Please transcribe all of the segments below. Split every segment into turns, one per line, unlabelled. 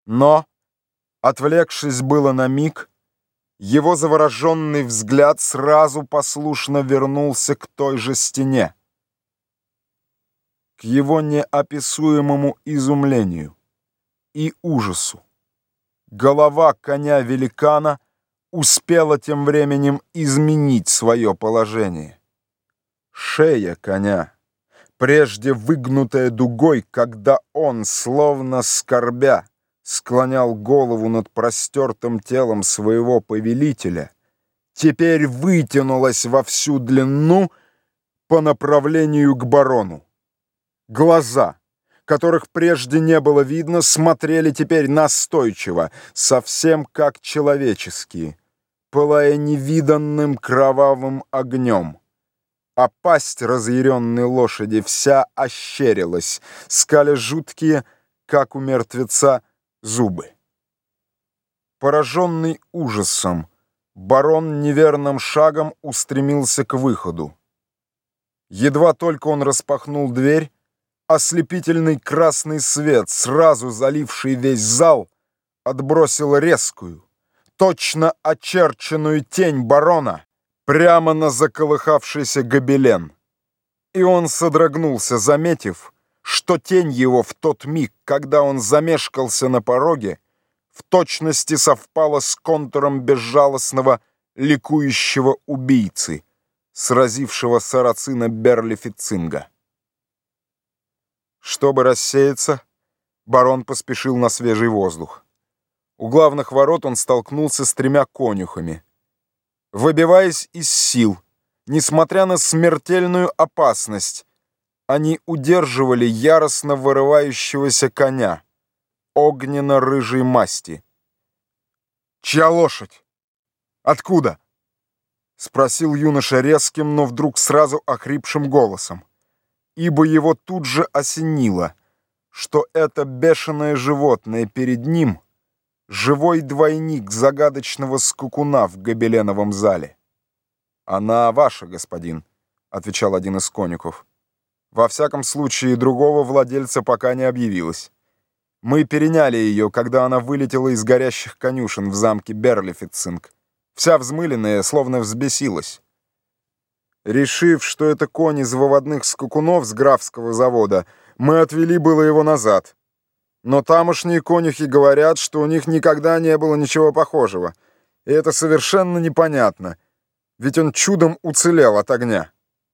Но, отвлекшись было на миг, его завороженный взгляд сразу послушно вернулся к той же стене, к его неописуемому изумлению и ужасу. Голова коня-великана успела тем временем изменить свое положение. Шея коня, прежде выгнутая дугой, когда он, словно скорбя, склонял голову над простертым телом своего повелителя, теперь вытянулась во всю длину по направлению к барону. Глаза, которых прежде не было видно, смотрели теперь настойчиво, совсем как человеческие, пылая невиданным кровавым огнем. А пасть разъяренной лошади вся ощерилась, скаля жуткие, как у мертвеца, зубы. Пораженный ужасом, барон неверным шагом устремился к выходу. Едва только он распахнул дверь, ослепительный красный свет, сразу заливший весь зал, отбросил резкую, точно очерченную тень барона прямо на заколыхавшийся гобелен. И он содрогнулся, заметив, что тень его в тот миг, когда он замешкался на пороге, в точности совпала с контуром безжалостного ликующего убийцы, сразившего сарацина Берлифицинга. Чтобы рассеяться, барон поспешил на свежий воздух. У главных ворот он столкнулся с 3 конюхами. Выбиваясь из сил, несмотря на смертельную опасность, они удерживали яростно вырывающегося коня, огненно-рыжей масти. «Чья лошадь? Откуда?» — спросил юноша резким, но вдруг сразу охрипшим голосом, ибо его тут же осенило, что это бешеное животное перед ним — живой двойник загадочного скакуна в гобеленовом зале. «Она ваша, господин», — отвечал один из конюхов. «Во всяком случае, другого владельца пока не объявилось. Мы переняли ее, когда она вылетела из горящих конюшен в замке Берлифицинг. Вся взмыленная, словно взбесилась. Решив, что это конь из выводных скакунов с графского завода, мы отвели было его назад. Но тамошние конюхи говорят, что у них никогда не было ничего похожего. И это совершенно непонятно, ведь он чудом уцелел от огня».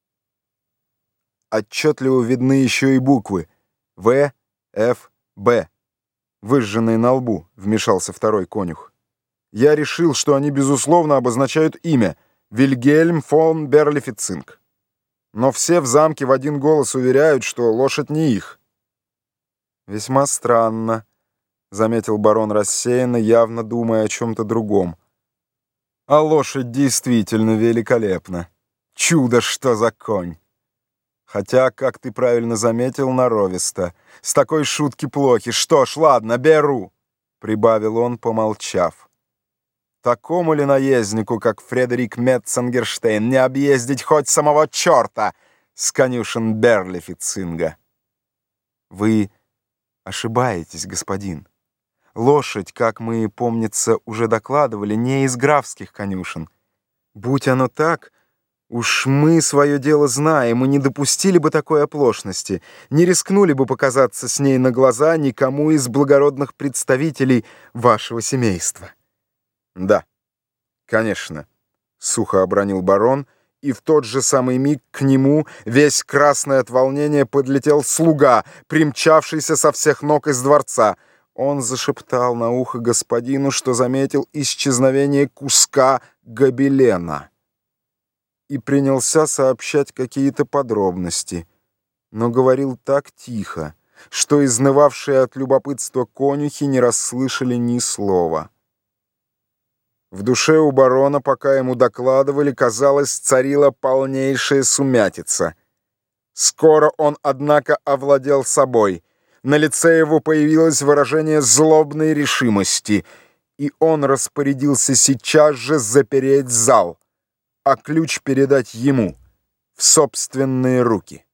Отчетливо видны еще и буквы «В», «Ф», «Б», выжженные на лбу, вмешался второй конюх. «Я решил, что они, безусловно, обозначают имя Вильгельм фон Берлифицинг. Но все в замке в один голос уверяют, что лошадь не их». «Весьма странно», — заметил барон рассеянно, явно думая о чем-то другом. «А лошадь действительно великолепна. Чудо, что за конь! Хотя, как ты правильно заметил, норовисто. С такой шутки плохи. Что ж, ладно, беру», — прибавил он, помолчав. «Такому ли наезднику, как Фредерик Метценгерштейн, не объездить хоть самого черта с конюшен Берлифицинга?» «Вы ошибаетесь, господин. Лошадь, как мы, помнится, уже докладывали, не из графских конюшен. Будь оно так, уж мы свое дело знаем и не допустили бы такой оплошности, не рискнули бы показаться с ней на глаза никому из благородных представителей вашего семейства». «Да, конечно», — сухо обронил барон, и в тот же самый миг к нему, весь красный от волнения, подлетел слуга, примчавшийся со всех ног из дворца. Он зашептал на ухо господину, что заметил исчезновение куска гобелена, и принялся сообщать какие-то подробности, но говорил так тихо, что изнывавшие от любопытства конюхи не расслышали ни слова. В душе у барона, пока ему докладывали, казалось, царила полнейшая сумятица. Скоро он, однако, овладел собой. На лице его появилось выражение злобной решимости, и он распорядился сейчас же запереть зал, а ключ передать ему в собственные руки.